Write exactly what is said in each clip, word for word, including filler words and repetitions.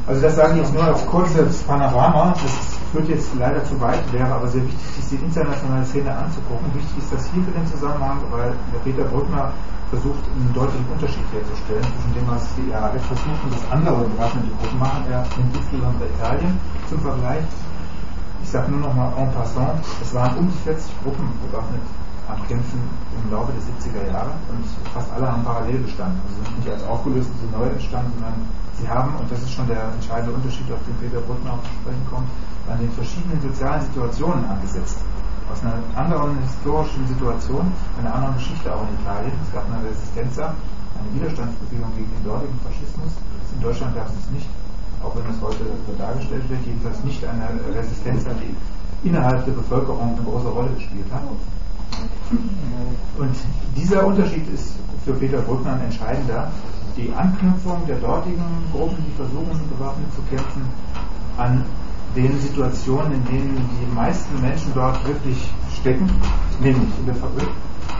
Also das sage ich jetzt nur als kurzes Panorama, das führt jetzt leider zu weit, wäre aber sehr wichtig, sich die internationale Szene anzugucken. Wichtig ist das hier für den Zusammenhang, weil der Peter Brückner versucht, einen deutlichen Unterschied herzustellen zwischen dem, was die R A F versucht und das andere bewaffnete Gruppen machen. Er nimmt insbesondere Italien zum Vergleich. Ich sage nur noch mal en passant, es waren um die vierzig Gruppen bewaffnet am Kämpfen im Laufe der siebziger Jahre und fast alle haben parallel bestanden. Also sind nicht als aufgelöst, sind neu entstanden, sondern sie haben, und das ist schon der entscheidende Unterschied, auf den Peter Brückner auch zu sprechen kommt, an den verschiedenen sozialen Situationen angesetzt. Aus einer anderen historischen Situation, einer anderen Geschichte auch in Italien. Es gab eine Resistenza, eine Widerstandsbewegung gegen den dortigen Faschismus. In Deutschland gab es es nicht, auch wenn es heute so dargestellt wird, jedenfalls nicht eine Resistenza, die innerhalb der Bevölkerung eine große Rolle gespielt hat. Und dieser Unterschied ist für Peter Brückner ein entscheidender. Die Anknüpfung der dortigen Gruppen, die versuchen, bewaffnet zu kämpfen, an den Situationen, in denen die meisten Menschen dort wirklich stecken, nämlich in der Fabrik,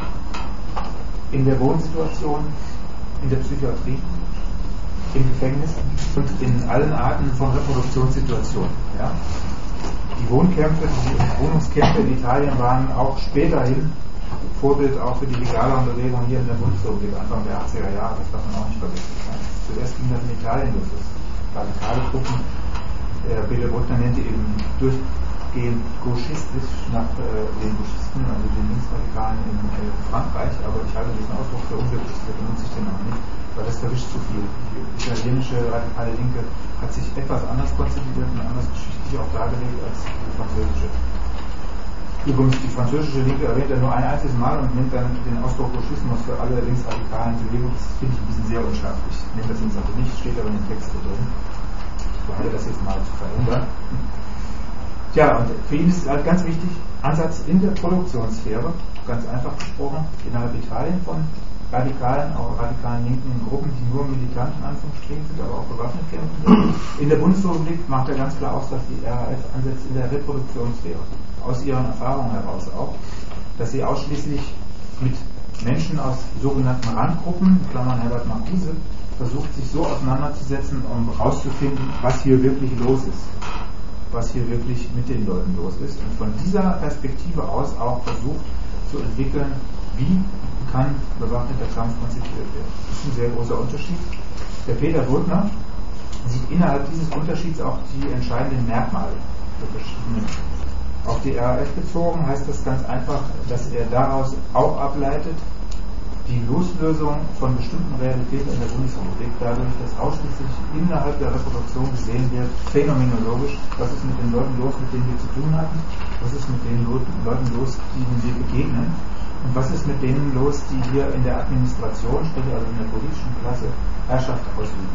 in der Wohnsituation, in der Psychiatrie, im Gefängnis und in allen Arten von Reproduktionssituationen. Ja? Die Wohnkämpfe, die Wohnungskämpfe in Italien waren auch späterhin Vorbild auch für die legaleren Bewegungen hier in der Bundesrepublik Anfang der achtziger Jahre. Das darf man auch nicht vergessen. Zuerst ging das in Italien los, das radikale Gruppen. Der Peter Brückner nennt die eben durchgehend gauchistisch nach äh, den Gauchisten, also den Linksradikalen in äh, Frankreich, aber ich halte diesen Ausdruck für ungültig, der benutze ich den auch nicht, weil das verwischt zu viel. Die italienische radikale Linke hat sich etwas anders konzipiert und anders geschichtlich auch dargelegt als die französische. Übrigens, die französische Linke erwähnt er nur ein einziges Mal und nimmt dann den Ausdruck Gauchismus für alle linksradikalen Bewegungen. Das finde ich ein bisschen sehr unscharf. Ich nehme das jetzt also nicht, steht aber in den Texten drin. Ich behalte das jetzt mal zu verändern. Tja, und für ihn ist es halt ganz wichtig, Ansatz in der Produktionssphäre, ganz einfach gesprochen, innerhalb Italien von radikalen, auch radikalen linken Gruppen, die nur militant in Anführungsstrichen sind, aber auch bewaffnet kämpfen sind. In der Bundesrepublik macht er ganz klar aus, dass die R A F ansetzt in der Reproduktionssphäre. Aus ihren Erfahrungen heraus auch, dass sie ausschließlich mit Menschen aus sogenannten Randgruppen, in Klammern Herbert Marcuse, versucht sich so auseinanderzusetzen, um herauszufinden, was hier wirklich los ist, was hier wirklich mit den Leuten los ist und von dieser Perspektive aus auch versucht zu entwickeln, wie kann bewaffneter Kampf konzipiert werden. Das ist ein sehr großer Unterschied. Der Peter Brückner sieht innerhalb dieses Unterschieds auch die entscheidenden Merkmale der verschiedenen. Auf die R A F bezogen heißt das ganz einfach, dass er daraus auch ableitet, die Loslösung von bestimmten Realitäten in der Bundesrepublik, dadurch, dass ausschließlich innerhalb der Reproduktion gesehen wird, phänomenologisch, was ist mit den Leuten los, mit denen wir zu tun hatten, was ist mit den Leuten los, denen wir begegnen, und was ist mit denen los, die hier in der Administration, sprich also in der politischen Klasse, Herrschaft ausüben.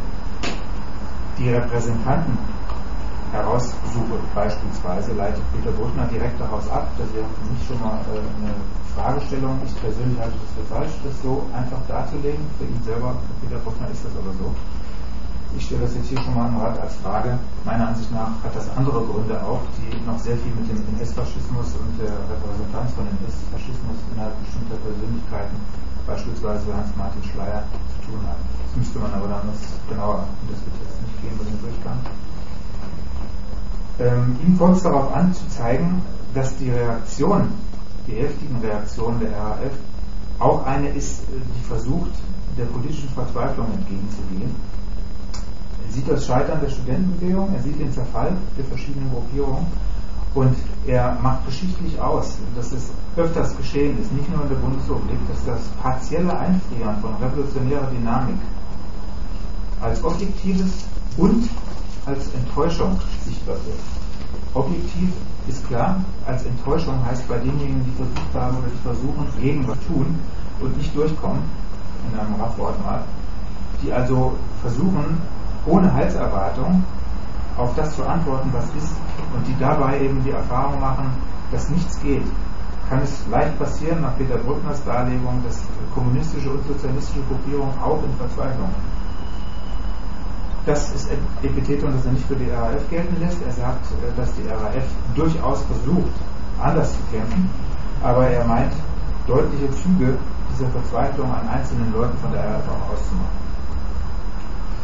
Die Repräsentanten Heraussuche beispielsweise leitet Peter Brückner direkt daraus ab. Das wäre für mich schon mal äh, eine Fragestellung. Ich persönlich halte es für falsch, das so einfach darzulegen. Für ihn selber, für Peter Brückner ist das aber so. Ich stelle das jetzt hier schon mal im Rat als Frage. Meiner Ansicht nach hat das andere Gründe auch, die noch sehr viel mit dem N S-Faschismus und der Repräsentanz von N S-Faschismus innerhalb bestimmter Persönlichkeiten, beispielsweise Hans-Martin Schleyer, zu tun haben. Das müsste man aber dann noch genauer, das wird jetzt nicht gehen über den Durchgang. Ähm, ihm kommt es darauf an, zu zeigen, dass die Reaktion, die heftigen Reaktionen der R A F auch eine ist, die versucht, der politischen Verzweiflung entgegenzugehen. Er sieht das Scheitern der Studentenbewegung, er sieht den Zerfall der verschiedenen Gruppierungen und er macht geschichtlich aus, dass es öfters geschehen ist, nicht nur in der Bundesrepublik, dass das partielle Einfrieren von revolutionärer Dynamik als objektives und als Enttäuschung sichtbar wird. Objektiv ist klar, als Enttäuschung heißt bei denjenigen, die versucht haben oder die versuchen, gegen was tun und nicht durchkommen, in einem Raffwort mal, die also versuchen, ohne Heilserwartung auf das zu antworten, was ist, und die dabei eben die Erfahrung machen, dass nichts geht. Kann es leicht passieren, nach Peter Brückners Darlegung, dass kommunistische und sozialistische Gruppierungen auch in Verzweiflung. Das ist Epitheton, das er nicht für die R A F gelten lässt. Er sagt, dass die R A F durchaus versucht, anders zu kämpfen, aber er meint, deutliche Züge dieser Verzweiflung an einzelnen Leuten von der R A F auch auszumachen.